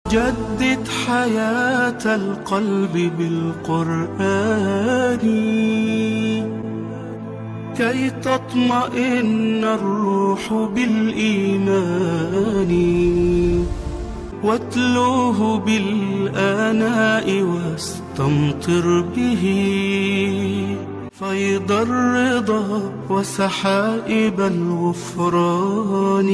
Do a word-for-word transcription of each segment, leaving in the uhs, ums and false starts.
جدد حياة القلب بالقرآن كي تطمئن الروح بالإيمان، واتلوه بالآناء واستمطر به فيض الرضا وسحائب الغفران.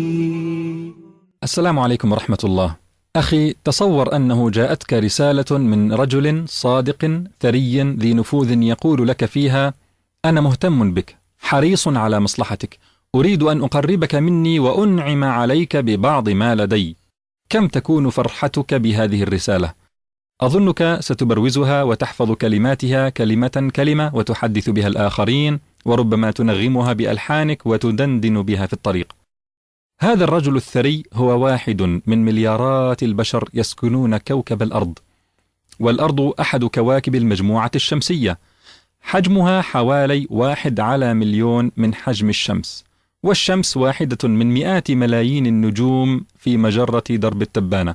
السلام عليكم ورحمة الله. أخي، تصور أنه جاءتك رسالة من رجل صادق ثري ذي نفوذ يقول لك فيها: أنا مهتم بك، حريص على مصلحتك، أريد أن أقربك مني وأنعم عليك ببعض ما لدي. كم تكون فرحتك بهذه الرسالة؟ أظنك ستبروزها وتحفظ كلماتها كلمة كلمة وتحدث بها الآخرين، وربما تنغمها بألحانك وتدندن بها في الطريق. هذا الرجل الثري هو واحد من مليارات البشر يسكنون كوكب الأرض، والأرض أحد كواكب المجموعة الشمسية، حجمها حوالي واحد على مليون من حجم الشمس، والشمس واحدة من مئات ملايين النجوم في مجرة درب التبانة،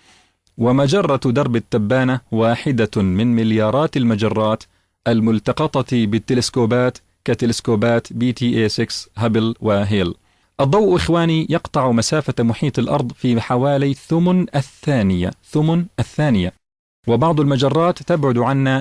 ومجرة درب التبانة واحدة من مليارات المجرات الملتقطة بالتلسكوبات كتلسكوبات بي تي اي ستة هابل وهيل. الضوء إخواني يقطع مسافة محيط الأرض في حوالي ثمن الثانية ثمن الثانية وبعض المجرات تبعد عنا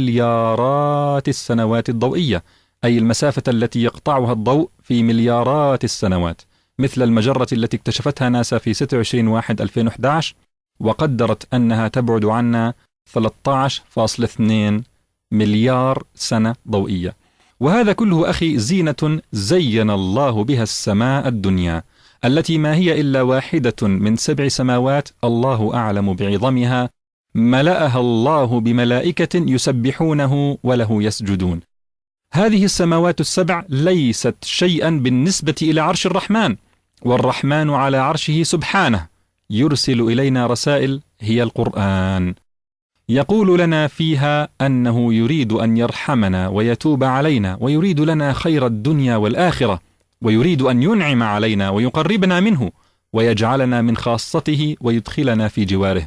مليارات السنوات الضوئية، أي المسافة التي يقطعها الضوء في مليارات السنوات، مثل المجرة التي اكتشفتها ناسا في ستة وعشرين واحد ألفين وإحدى عشر وقدرت أنها تبعد عنا ثلاثة عشر فاصلة اثنين مليار سنة ضوئية. وهذا كله أخي زينة زين الله بها السماء الدنيا، التي ما هي إلا واحدة من سبع سماوات الله أعلم بعظمها، ملأها الله بملائكة يسبحونه وله يسجدون. هذه السماوات السبع ليست شيئا بالنسبة إلى عرش الرحمن، والرحمن على عرشه سبحانه، يرسل إلينا رسائل هي القرآن، يقول لنا فيها أنه يريد أن يرحمنا ويتوب علينا، ويريد لنا خير الدنيا والآخرة، ويريد أن ينعم علينا ويقربنا منه ويجعلنا من خاصته ويدخلنا في جواره.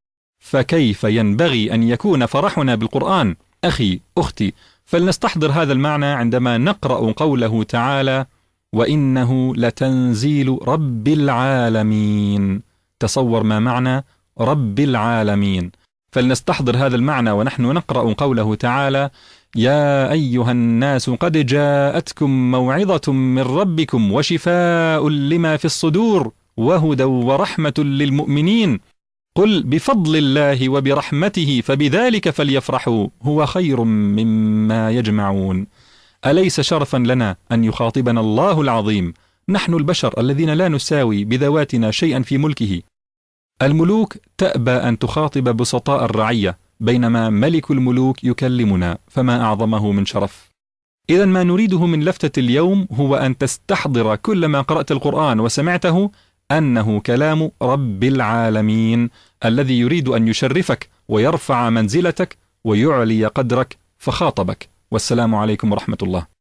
فكيف ينبغي أن يكون فرحنا بالقرآن؟ أخي أختي، فلنستحضر هذا المعنى عندما نقرأ قوله تعالى: وإنه لتنزيل رب العالمين. تصور ما معنى رب العالمين. فلنستحضر هذا المعنى ونحن نقرأ قوله تعالى: يا أيها الناس قد جاءتكم موعظة من ربكم وشفاء لما في الصدور وهدى ورحمة للمؤمنين قل بفضل الله وبرحمته فبذلك فليفرحوا هو خير مما يجمعون. أليس شرفا لنا أن يخاطبنا الله العظيم، نحن البشر الذين لا نساوي بذواتنا شيئا في ملكه؟ الملوك تأبى أن تخاطب بسطاء الرعية، بينما ملك الملوك يكلمنا، فما أعظمه من شرف. إذن ما نريده من لفتة اليوم هو أن تستحضر كل ما قرأت القرآن وسمعته أنه كلام رب العالمين، الذي يريد أن يشرفك ويرفع منزلتك ويعلي قدرك، فخاطبك. والسلام عليكم ورحمة الله.